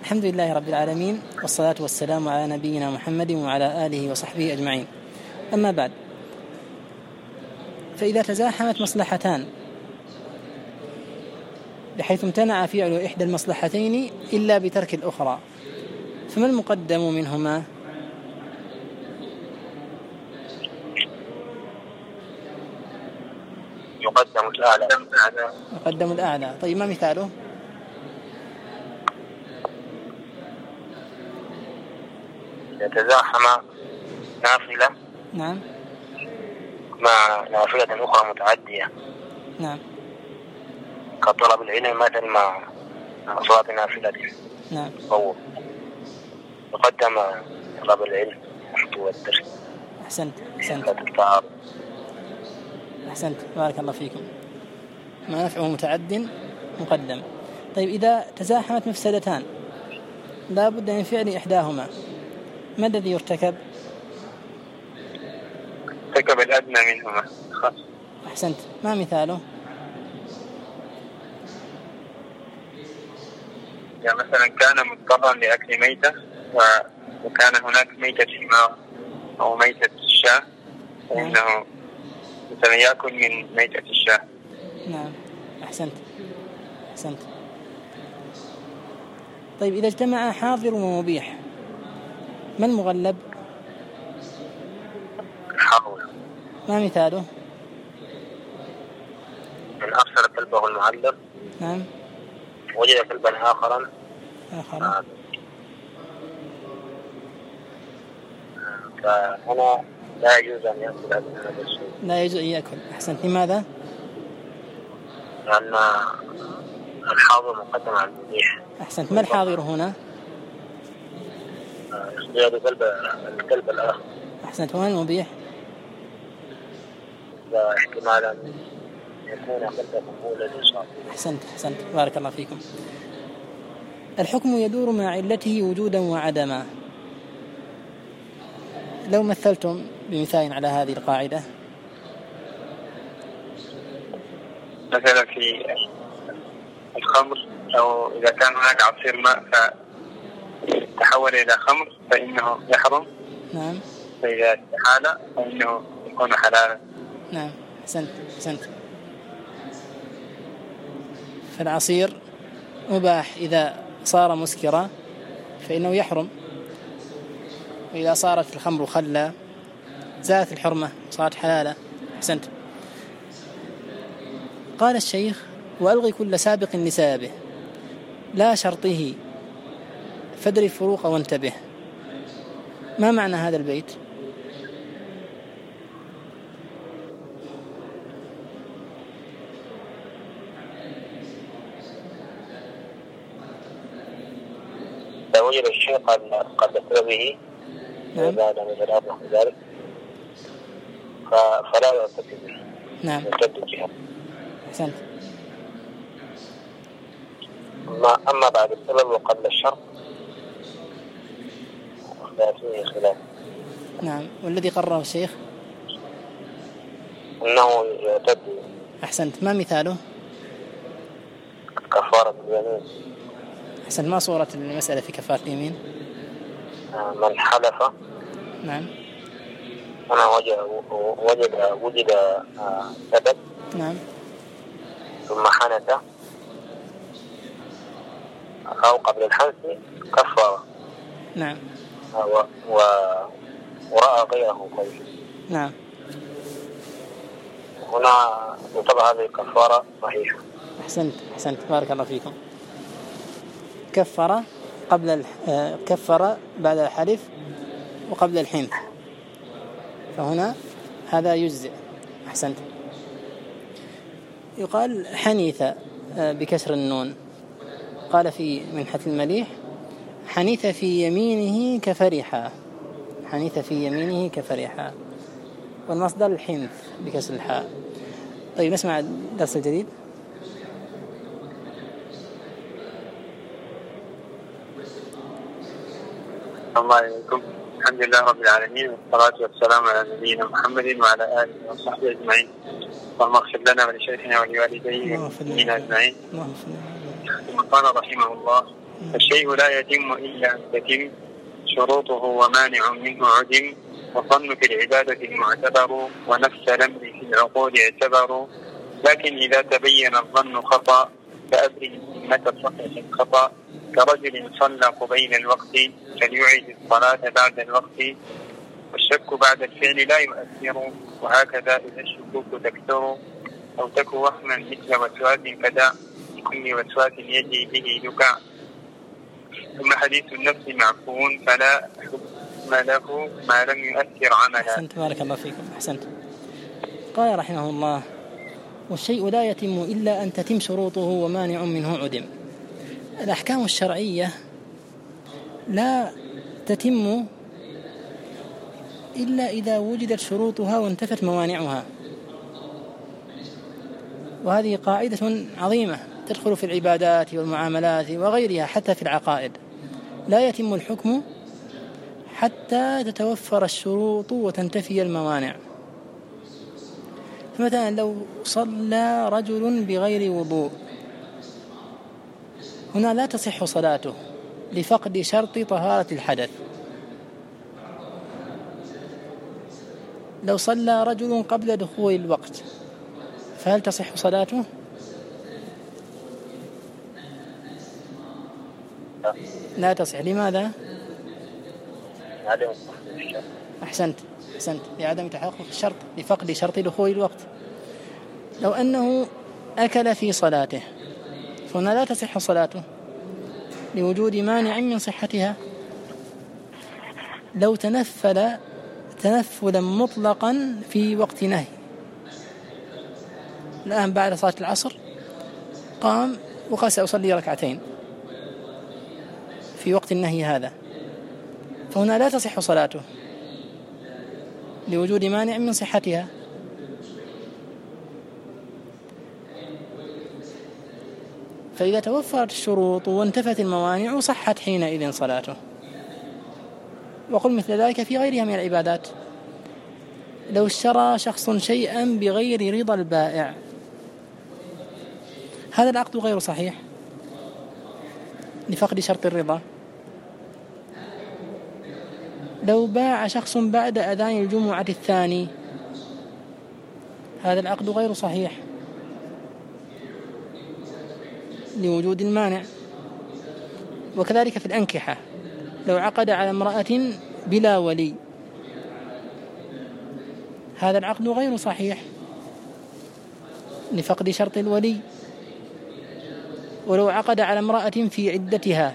الحمد لله رب العالمين، والصلاة والسلام على نبينا محمد وعلى آله وصحبه أجمعين. أما بعد، فإذا تزاحمت مصلحتان بحيث امتنع فعل إحدى المصلحتين إلا بترك الأخرى، فما المقدم منهما؟ يقدم الأعلى. يقدم الأعلى. طيب، ما مثاله؟ يتزاحم نافلة نعم مع نافلة أخرى متعدية. نعم. كطلب العلم مثل مع صلاة نافلة. نعم. أو يقدم طلب العلم والدرس. أحسنت. أحسنت، بارك الله فيكم. ما نفعه متعد مقدم. طيب، إذا تزاحمت مفسدتان لا بد من فعل إحداهما، ما الذي يرتكب؟ ارتكب الأدنى منهما. أحسنت، ما مثاله؟ يعني مثلا كان مضطرا لأكل ميتة وكان هناك ميتة حمار أو ميتة الشاة، فإنه مثلا يأكل من ميتة الشاة. نعم. أحسنت. طيب، إذا اجتمع حاضر ومبيح ما المغلب؟ حاضر. ما مثاله؟ من أرسل كلبه المعلم. نعم. وجد كلبا آخر. فهنا لا يجوز أن يأكل هذا الشيء. لا يجوز أن يأكل. أحسنت، لماذا؟ لأن الحاضر مقدم على المبيح. أحسنت، ما الحاضر هنا؟ اختيار الكلب الآخر. أحسنت، وما المبيح؟ لا احتمال أن يكون كلبا مقبولا إن شاء الله. أحسنت، بارك الله فيكم. الحكم يدور مع علته وجودا وعدما. لو مثلتم بمثال على هذه القاعدة. مثلا في الخمر، أو إذا كان هناك عصير ماء فتحول إلى خمر فإنه يحرم. نعم. فإذا استحال فإنه يكون حلالا. نعم. أحسنت. فالعصير مباح إذا صار مسكرا فإنه يحرم، وإذا صارت الخمر خلا زالت الحرمة وصارت حلالة. أحسنت. قال الشيخ: وألغي كل سابق لسابه لا شرطه فادري الفروق وانتبه. ما معنى هذا البيت؟ لو وجد الشيء قد سببه بعد أن يتنابه ذلك فلا يرتكب به. نعم. يرتد الجهة. أحسنت. أما بعد السبب وقبل الشرط لا فيه خلاف. نعم. والذي قرره الشيخ أنه يرتد. أحسنت، ما مثاله؟ كفارة اليمين. أحسنت، ما صورة المسألة في كفارة اليمين؟ من حلف. نعم. أنا وجد سبب. نعم. ثم حنث أو قبل الحنث كفر. نعم. ورأى غيره قيل. نعم. هنا طبعا هذه الكفارة صحيحة. أحسنت، بارك الله فيكم. كفر بعد الحلف وقبل الحنث، فهنا هذا يجزئ. أحسنت. يقال حنيث بكسر النون. قال في منحة المليح: حنيث في يمينه كفرحا. والمصدر الحنث بكسر الحاء. طيب، نسمع الدرس الجديد. الله عليكم. الحمد لله رب العالمين، والصلاة والسلام على نبينا محمد وعلى آله وصحبه أجمعين. اللهم اغفر لنا ولشيخنا ولوالديه والمسلمين أجمعين. ثم قال رحمه الله: الشيء لا يتم إلا أن تتم شروطه ومانع منه عدم، والظن في العبادة المعتبر، ونفس الأمر في العقول اعتبر. لكن إذا تبين الظن خطأ فأبرئ ذمة صحة الخطأ، كرجل صلى قبيل الوقت فليعيد الصلاة بعد الوقت، والشك بعد الفعل لا يؤثر، وهكذا إذا الشكوك تكثر أو تك وهما مثل وسواس فدع، لكل وسواس يجري به دكع. ثم حديث النفس معفو فلا حكم له ما لم يؤثر عملا. أحسنت، بارك الله فيكم، أحسنت. قال رحمه الله: والشيء لا يتم إلا أن تتم شروطه ومانع منه عدم. الأحكام الشرعية لا تتم إلا إذا وجدت شروطها وانتفت موانعها، وهذه قاعدة عظيمة تدخل في العبادات والمعاملات وغيرها، حتى في العقائد. لا يتم الحكم حتى تتوفر الشروط وتنتفي الموانع. فمثلا لو صلى رجل بغير وضوء، هنا لا تصح صلاته لفقد شرط طهارة الحدث. لو صلى رجل قبل دخول الوقت، فهل تصح صلاته؟ لا تصح. لماذا؟ أحسنت، لعدم تحقق الشرط، لفقد شرط دخول الوقت. لو أنه أكل في صلاته، فهنا لا تصح صلاته لوجود مانع من صحتها. لو تنفل تنفلا مطلقا في وقت نهي، الآن بعد صلاة العصر قام وقال سأصلي ركعتين في وقت النهي هذا، فهنا لا تصح صلاته لوجود مانع من صحتها. فإذا توفرت الشروط وانتفت الموانع صحت حينئذ صلاته. وقل مثل ذلك في غيرها من العبادات. لو اشترى شخص شيئا بغير رضا البائع، هذا العقد غير صحيح لفقد شرط الرضا. لو باع شخص بعد أذان الجمعة الثاني، هذا العقد غير صحيح لوجود المانع. وكذلك في الأنكحة، لو عقد على امرأة بلا ولي، هذا العقد غير صحيح لفقد شرط الولي. ولو عقد على امرأة في عدتها،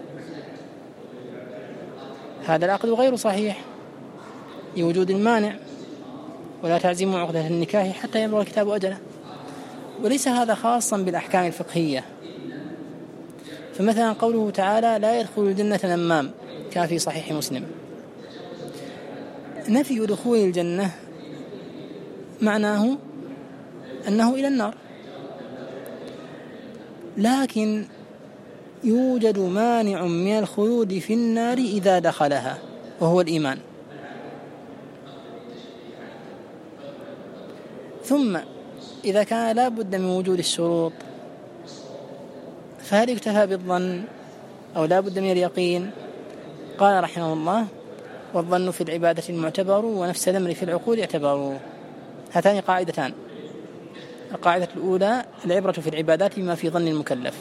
هذا العقد غير صحيح لوجود المانع. ولا تعزموا عقدة النكاح حتى يبلغ الكتاب أجله. وليس هذا خاصا بالأحكام الفقهية. فمثلا قوله تعالى: لا يدخل الجنة نمام، كما في صحيح مسلم، نفي دخول الجنة معناه أنه إلى النار، لكن يوجد مانع من الخلود في النار إذا دخلها، وهو الإيمان. ثم إذا كان لا بد من وجود الشروط، فهل يكتفى بالظن أو لا بد من اليقين؟ قال رحمه الله: والظن في العبادة المعتبر، ونفس الأمر في العقول اعتبروا. هاتان قاعدتان: القاعدة الأولى العبرة في العبادات بما في ظن المكلف،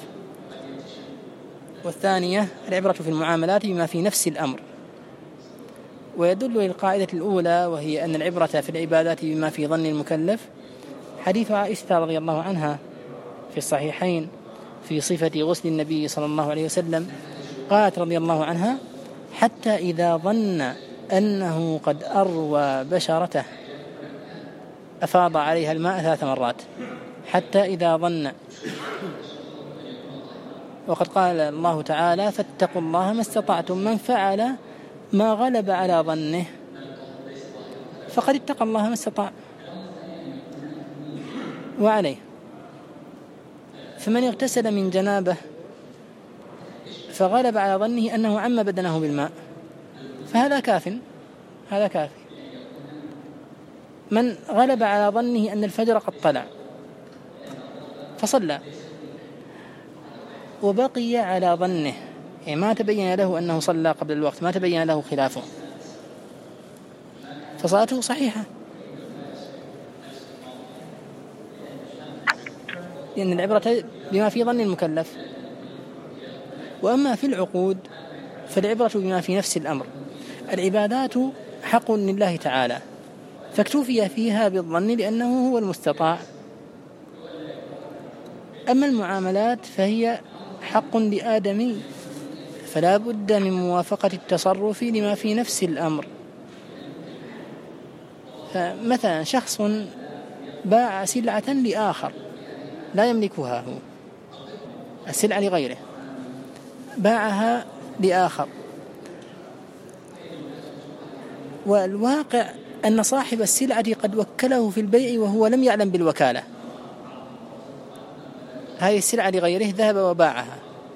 والثانية العبرة في المعاملات بما في نفس الأمر. ويدل للقاعدة الأولى، وهي أن العبرة في العبادات بما في ظن المكلف، حديث عائشة رضي الله عنها في الصحيحين في صفة غسل النبي صلى الله عليه وسلم، قالت رضي الله عنها: حتى إذا ظن أنه قد أروى بشرته أفاض عليها الماء 3 مرات، حتى إذا ظن. وقد قال الله تعالى: فاتقوا الله ما استطعتم، من فعل ما غلب على ظنه فقد اتقى الله ما استطاع وعليه. فمن اغتسل من جنابه فغلب على ظنه أنه عم بدنه بالماء، فهذا كاف، هذا كافي. من غلب على ظنه أن الفجر قد طلع فصلى، وبقي على ظنه يعني ما تبين له أنه صلى قبل الوقت، ما تبين له خلافه، فصلاته صحيحة، لأن العبرة بما في ظن المكلف. وأما في العقود فالعبرة بما في نفس الأمر. العبادات حق لله تعالى فاكتفي فيها بالظن لأنه هو المستطاع. أما المعاملات فهي حق لآدمي فلا بد من موافقة التصرف لما في نفس الأمر. فمثلا شخص باع سلعة لآخر لا يملكها هو، السلعة لغيره، باعها لآخر، والواقع أن صاحب السلعة قد وكله في البيع وهو لم يعلم بالوكالة. هذه السلعة لغيره ذهب وباعها،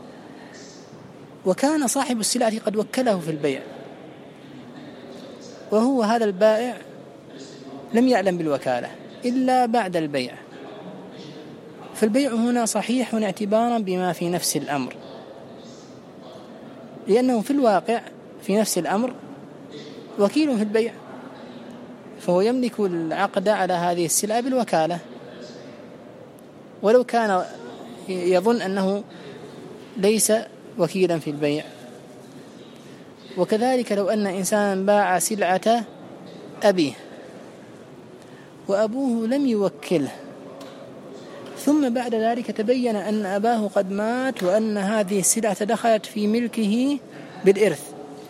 وكان صاحب السلعة قد وكله في البيع وهو هذا البائع لم يعلم بالوكالة إلا بعد البيع، فالبيع هنا صحيح اعتبارا بما في نفس الأمر، لأنه في الواقع في نفس الأمر وكيل في البيع، فهو يملك العقد على هذه السلعة بالوكالة، ولو كان يظن أنه ليس وكيلا في البيع. وكذلك لو أن إنسانا باع سلعة أبيه وأبوه لم يوكله، ثم بعد ذلك تبين أن أباه قد مات وأن هذه السلعة دخلت في ملكه بالإرث،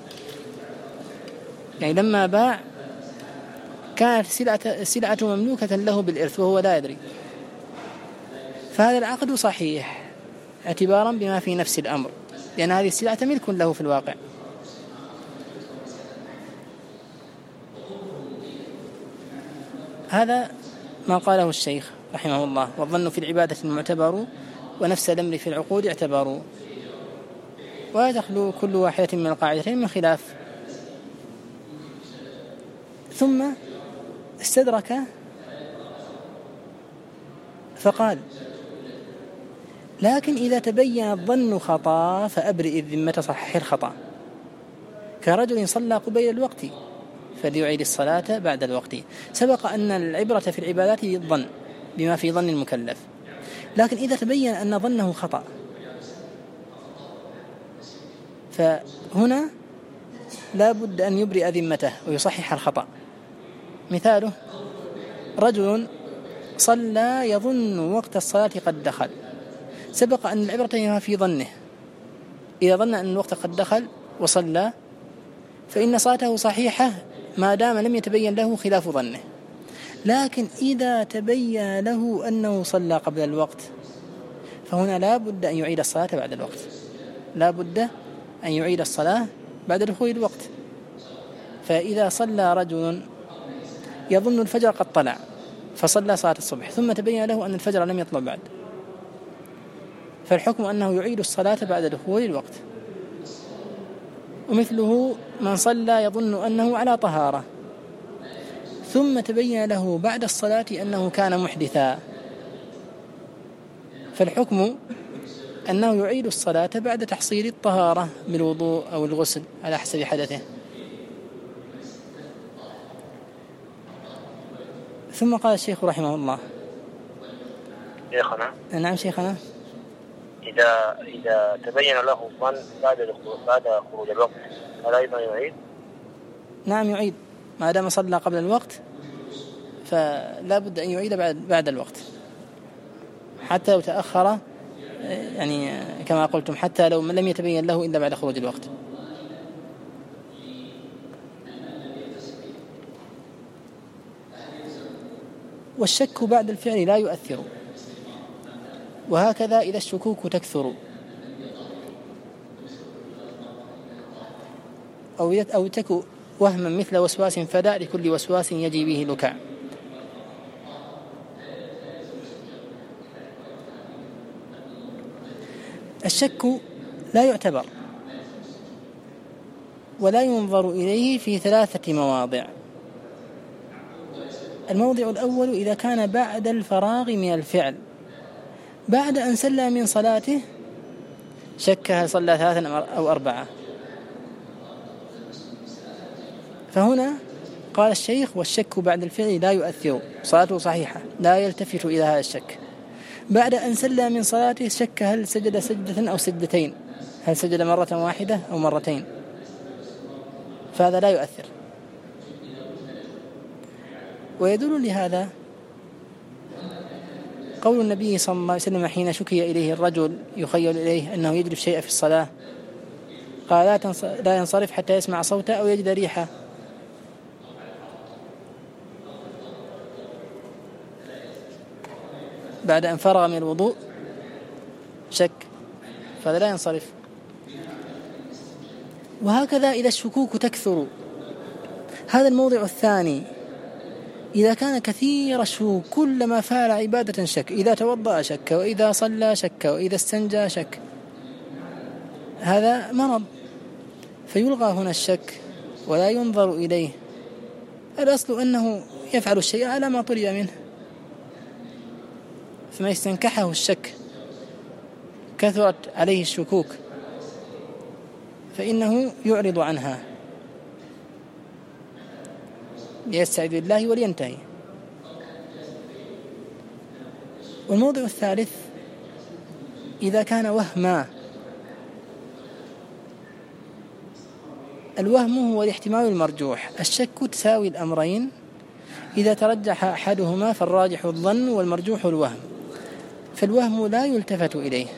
يعني لما باع كانت السلعة مملوكة له بالإرث وهو لا يدري، فهذا العقد صحيح اعتبارا بما في نفس الأمر، لأن هذه السلعة ملك له في الواقع. هذا ما قاله الشيخ رحمه الله: والظن في العبادة المعتبر ونفس الأمر في العقود اعتبروا. ويدخل كل واحدة من القاعدتين من خلاف. ثم استدرك فقال: لكن إذا تبين الظن خطأ فأبرئ الذمة صحح الخطأ، كرجل صلى قبيل الوقت فليعيد الصلاة بعد الوقت. سبق أن العبرة في العبادات بالظن بما في ظن المكلف، لكن إذا تبين أن ظنه خطأ فهنا لا بد أن يبرئ ذمته ويصحح الخطأ. مثاله: رجل صلى يظن وقت الصلاة قد دخل، سبق أن العبرة بما في ظنه، إذا ظن أن الوقت قد دخل وصلى فإن صلاته صحيحة ما دام لم يتبين له خلاف ظنه. لكن إذا تبين له أنه صلى قبل الوقت فهنا لا بد أن يعيد الصلاة بعد الوقت، لا بد أن يعيد الصلاة بعد دخول الوقت. فإذا صلى رجل يظن الفجر قد طلع فصلى صلاة الصبح ثم تبين له أن الفجر لم يطلع بعد، فالحكم أنه يعيد الصلاة بعد دخول الوقت. ومثله من صلى يظن أنه على طهارة ثم تبين له بعد الصلاة أنه كان محدثا، فالحكم أنه يعيد الصلاة بعد تحصيل الطهارة بالوضوء أو الغسل على حسب حدثه. ثم قال الشيخ رحمه الله: شيخنا. نعم شيخنا. إذا تبين له الظن بعد خروج الوقت فلا أيضا يعيد؟ نعم يعيد، ما دام صلى قبل الوقت فلا بد أن يعيد بعد الوقت، حتى لو تأخر، يعني كما قلتم حتى لو لم يتبين له إلا بعد خروج الوقت. والشك بعد الفعل لا يؤثر، وهكذا إذا الشكوك تكثر أو تك وهما مثل وسواس فداء لكل وسواس يجي به لكع. الشك لا يعتبر ولا ينظر إليه في 3 مواضع. الموضع الأول إذا كان بعد الفراغ من الفعل، بعد أن سلم من صلاته شك هل صلى 3 أو 4. فهنا قال الشيخ: والشك بعد الفعل لا يؤثر، صلاته صحيحة، لا يلتفت إلى هذا الشك. بعد أن سلم من صلاته شك هل سجد سجدة أو سجدتين، هل سجد مرة واحدة أو مرتين، فهذا لا يؤثر. ويدل لهذا قول النبي صلى الله عليه وسلم حين شكي إليه الرجل يخيل إليه أنه يجري شيئا في الصلاة، قال: لا ينصرف حتى يسمع صوته أو يجد ريحه. بعد أن فرغ من الوضوء شك، فهذا لا ينصرف. وهكذا إذا الشكوك تكثر. هذا الموضع الثاني، إذا كان كثير الشكوك، كلما فعل عبادة شك، إذا توضأ شك، وإذا صلى شك، وإذا استنجى شك، هذا مرض، فيلغى هنا الشك ولا ينظر إليه. الأصل أنه يفعل الشيء على ما طلب منه، فما يستنكحه الشك، كثرت عليه الشكوك، فإنه يعرض عنها ليستعذ بالله ولينتهي. والموضع الثالث، إذا كان وهما. الوهم هو الاحتمال المرجوح، الشك تساوي الأمرين، إذا ترجح أحدهما فالراجح الظن والمرجوح الوهم، فالوهم لا يلتفت إليه.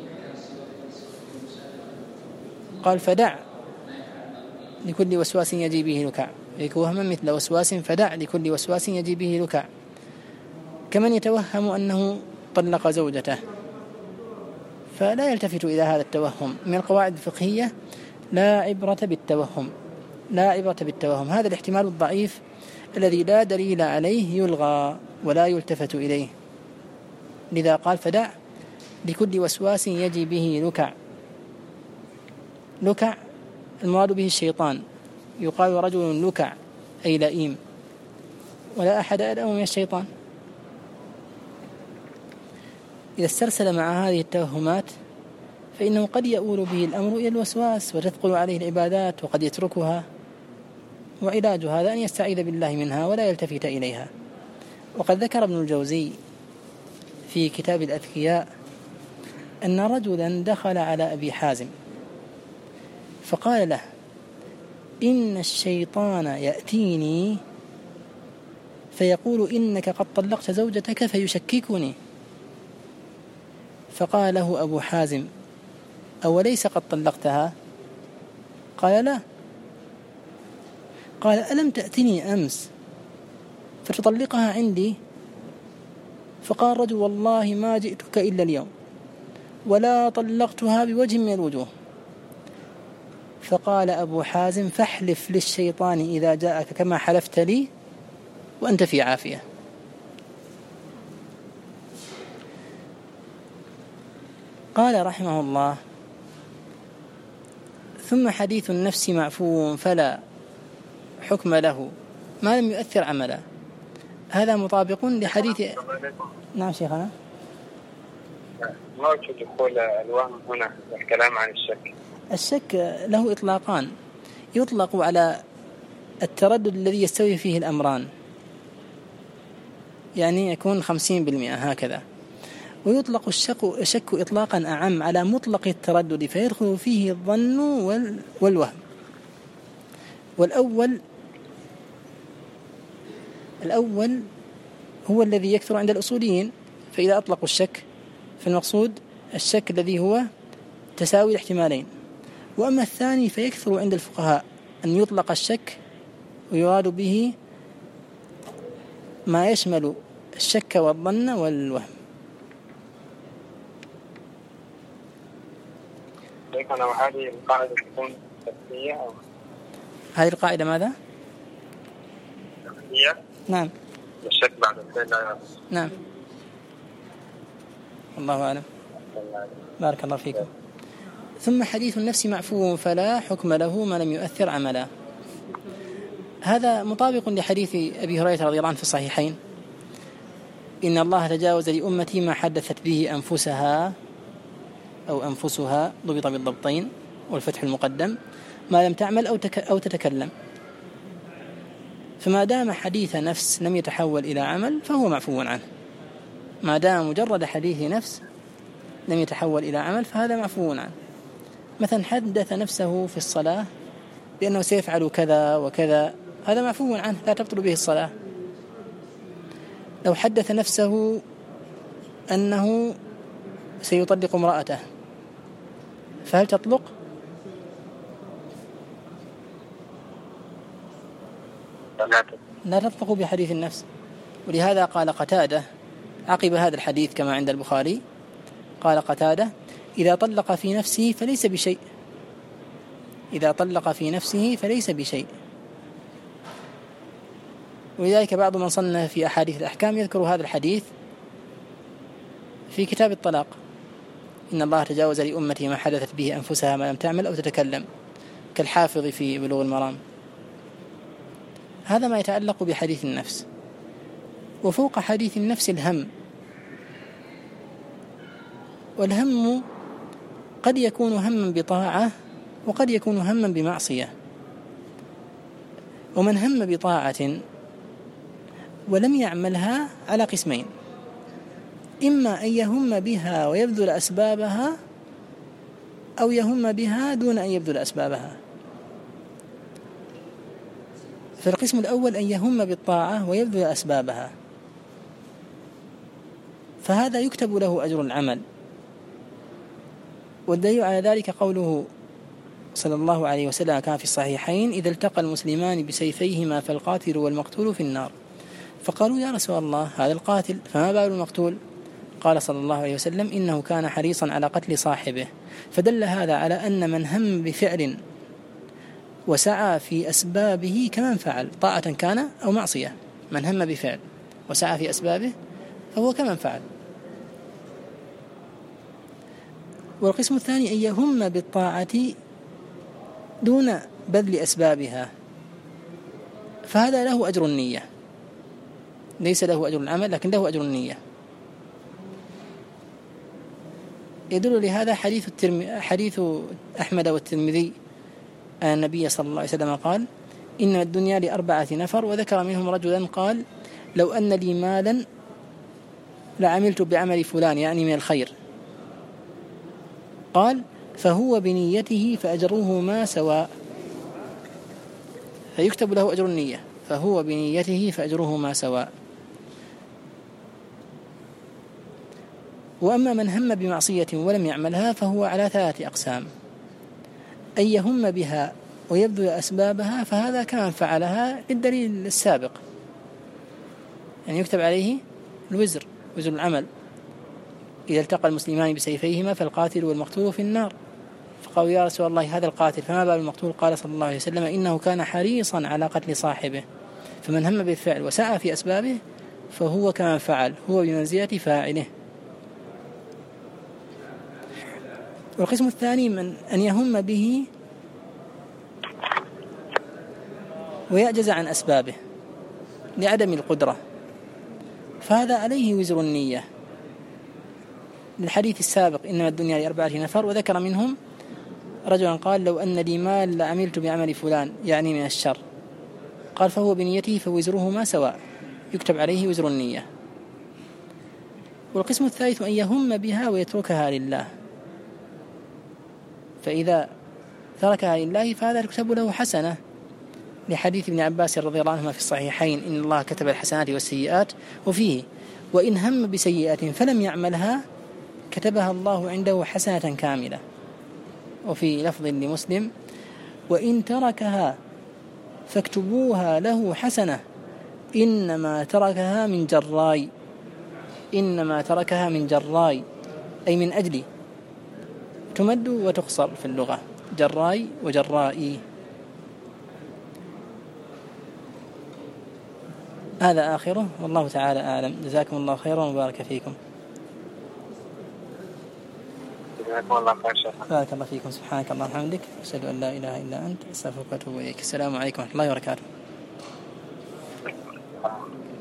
قال: فدع لكل وسواس يجي به لكع، وهما مثل وسواس، فدع لكل وسواس يجي به لكع، كمن يتوهم أنه طلق زوجته، فلا يلتفت إلى هذا التوهم. من القواعد الفقهية: لا عبرة بالتوهم، لا عبرة بالتوهم. هذا الاحتمال الضعيف الذي لا دليل عليه يلغى ولا يلتفت إليه. لذا قال: فدع لكل وسواس يجي به لكع. لكع المراد به الشيطان، يقال رجل لكع أي لئيم، ولا أحد ألأم من الشيطان. إذا استرسل مع هذه التوهمات فإنه قد يؤول به الأمر إلى الوسواس وتثقل عليه العبادات وقد يتركها، وعلاج هذا أن يستعيذ بالله منها ولا يلتفت إليها. وقد ذكر ابن الجوزي في كتاب الأذكياء أن رجلا دخل على أبي حازم فقال له: إن الشيطان يأتيني فيقول إنك قد طلقت زوجتك فيشككني. فقال له أبو حازم: أوليس قد طلقتها؟ قال: لا. قال: ألم تأتني أمس فتطلقها عندي؟ فقال الرجل: والله ما جئتك إلا اليوم ولا طلقتها بوجه من الوجوه. فقال أبو حازم: فاحلف للشيطان إذا جاءك كما حلفت لي وأنت في عافية. قال رحمه الله: ثم حديث النفس معفو فلا حكم له ما لم يؤثر عملا. هذا مطابق لحديث. نعم شيخنا. ما وجه دخول الوهم هنا والكلام عن الشك؟ الشك له إطلاقان: يطلق على التردد الذي يستوي فيه الأمران، يعني يكون 50% هكذا. ويطلق الشك إطلاقا أعم على مطلق التردد فيدخل فيه الظن والوهم. الأول هو الذي يكثر عند الأصوليين، فإذا أطلقوا الشك فالمقصود الشك الذي هو تساوي الاحتمالين. وأما الثاني فيكثر عند الفقهاء أن يطلق الشك ويراد به ما يشمل الشك والظن والوهم. وهذه القاعدة تكون تفسيرية أو هذه القاعدة ماذا؟ تفسيرية؟ نعم. الشك بعد الفعل. نعم. الله أعلم. بارك الله فيكم. ثم حديث النفس معفو فلا حكم له ما لم يؤثر عملا. هذا مطابق لحديث أبي هريرة رضي الله عنه في الصحيحين: إن الله تجاوز لأمتي ما حدثت به أنفسها أو أنفسها ضبط بالضبطين والفتح المقدم، ما لم تعمل أو تتكلم. فما دام حديث نفس لم يتحول إلى عمل فهو معفو عنه. ما دام مجرد حديث نفس لم يتحول إلى عمل فهذا معفو عنه. مثلا حدث نفسه في الصلاة بأنه سيفعل كذا وكذا، هذا معفو عنه لا تبطل به الصلاة. لو حدث نفسه أنه سيطلق امرأته فهل تطلق؟ لا تطلق بحديث النفس. ولهذا قال قتادة عقب هذا الحديث كما عند البخاري، قال قتادة: إذا طلق في نفسه فليس بشيء، إذا طلق في نفسه فليس بشيء. ولذلك بعض من صنف في أحاديث الأحكام يذكر هذا الحديث في كتاب الطلاق: إن الله تجاوز لأمتي ما حدثت به أنفسها ما لم تعمل أو تتكلم، كالحافظ في بلوغ المرام. هذا ما يتعلق بحديث النفس. وفوق حديث النفس الهم، والهم قد يكون هما بطاعة وقد يكون هما بمعصية. ومن هم بطاعة ولم يعملها على قسمين: إما أن يهم بها ويبذل أسبابها، أو يهم بها دون أن يبذل أسبابها. فالقسم الأول أن يهم بالطاعة ويبذل أسبابها، فهذا يكتب له أجر العمل. والدليل على ذلك قوله صلى الله عليه وسلم كان في الصحيحين: إذا التقى المسلمان بسيفيهما فالقاتل والمقتول في النار. فقالوا: يا رسول الله، هذا القاتل، فما بال المقتول؟ قال صلى الله عليه وسلم: إنه كان حريصا على قتل صاحبه. فدل هذا على أن من هم بفعل وسعى في أسبابه كمن فعل، طاعة كان أو معصية، من هم بفعل وسعى في أسبابه فهو كمن فعل. والقسم الثاني أن يهم بالطاعة دون بذل أسبابها، فهذا له أجر النية، ليس له أجر العمل لكن له أجر النية. يدل لهذا حديث أحمد والترمذي أن النبي صلى الله عليه وسلم قال: إن الدنيا ل4 نفر، وذكر منهم رجلا قال: لو أن لي مالا لعملت بعمل فلان، يعني من الخير. قال: فهو بنيته فأجرهما سواء، فيكتب له أجر النية، فهو بنيته فأجرهما سواء. وأما من هم بمعصية ولم يعملها فهو على 3 أقسام: أن يهم بها ويبذل أسبابها، فهذا كان فعلها للدليل السابق، يعني يكتب عليه الوزر، وزر العمل. إذا التقى المسلمان بسيفيهما فالقاتل والمقتول في النار. فقالوا: يا رسول الله، هذا القاتل، فما بال المقتول؟ قال صلى الله عليه وسلم: إنه كان حريصا على قتل صاحبه. فمن هم بالفعل وسعى في أسبابه فهو كمن فعل، هو بمنزلة فاعله. والقسم الثاني من أن يهم به ويعجز عن أسبابه لعدم القدرة، فهذا عليه وزر النية، للحديث السابق: إنما الدنيا ل4 نفر، وذكر منهم رجلا قال: لو أن لي مال لعملت بعمل فلان، يعني من الشر. قال: فهو بنيته فوزرهما سواء، يكتب عليه وزر النية. والقسم الثالث أن يهم بها ويتركها لله، فإذا تركها لله فهذا يكتب له حسنة، لحديث ابن عباس رضي الله عنهما في الصحيحين: إن الله كتب الحسنات والسيئات، وفيه: وإن هم بسيئة فلم يعملها كتبها الله عنده حسنة كاملة. وفي لفظ لمسلم: وإن تركها فاكتبوها له حسنة، إنما تركها من جراي، إنما تركها من جراي، أي من أجلي، تمد وتخصر في اللغة، جراي وجرائي. هذا آخره، والله تعالى أعلم. جزاكم الله خيرا وبارك فيكم. جزاكم الله خير. بارك الله فيكم. سبحانك اللهم وبحمدك، أشهد أن لا إله إلا أنت، أستغفرك وأتوب إليك. السلام عليكم ورحمة الله وبركاته.